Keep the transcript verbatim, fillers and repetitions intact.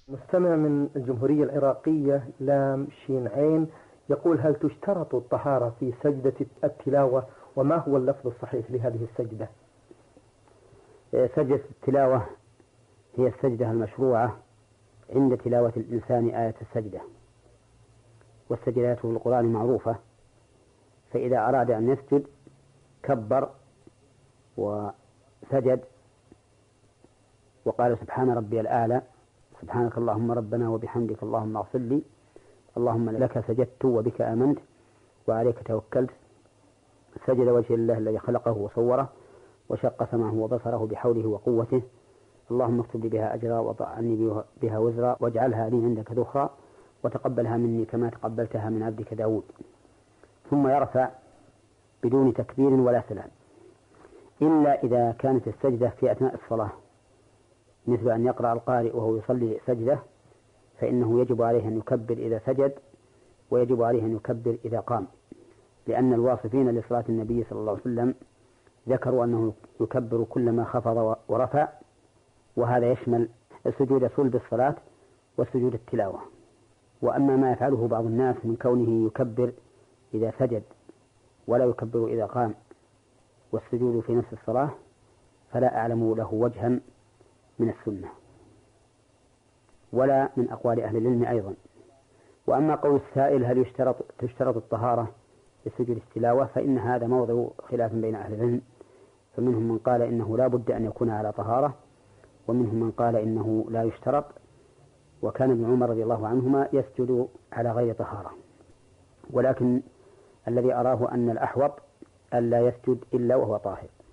مستمع من الجمهورية العراقية لام شين عين يقول: هل تشترط الطهارة في سجدة التلاوة؟ وما هو اللفظ الصحيح لهذه السجدة؟ سجدة التلاوة هي السجدة المشروعة عند تلاوة الإنسان آية السجدة، والسجدات في القرآن معروفة، فإذا أراد أن يسجد كبر وسجد وقال سبحان ربي الأعلى، سبحانك اللهم ربنا وبحمدك اللهم اغفر لي، اللهم لك سجدت وبك آمنت وعليك توكلت، سجد وجه الله الذي خلقه وصوره وشق سمعه وبصره بحوله وقوته، اللهم اكتب لي بها أجرا وضع عني بها وزرا واجعلها لي عندك ذخرا وتقبلها مني كما تقبلتها من عبدك داود. ثم يرفع بدون تكبير ولا سلام، إلا إذا كانت السجدة في أثناء الصلاة، مثل أن يقرأ القارئ وهو يصلي سجدة، فإنه يجب عليه أن يكبر إذا سجد ويجب عليه أن يكبر إذا قام، لأن الواصفين لصلاة النبي صلى الله عليه وسلم ذكروا أنه يكبر كلما خفض ورفع، وهذا يشمل السجود صلب الصلاة والسجود التلاوة. وأما ما يفعله بعض الناس من كونه يكبر إذا سجد ولا يكبر إذا قام والسجود في نفس الصلاة، فلا أعلم له وجها من السنة ولا من أقوال أهل العلم أيضا. وأما قول السائل هل يشترط تشترط الطهارة لسجود التلاوة، فإن هذا موضع خلاف بين أهل العلم، فمنهم من قال إنه لا بد أن يكون على طهارة، ومنهم من قال إنه لا يشترط، وكان ابن عمر رضي الله عنهما يسجد على غير طهارة. ولكن الذي أراه أن الأحوط ألا يسجد إلا وهو طاهر.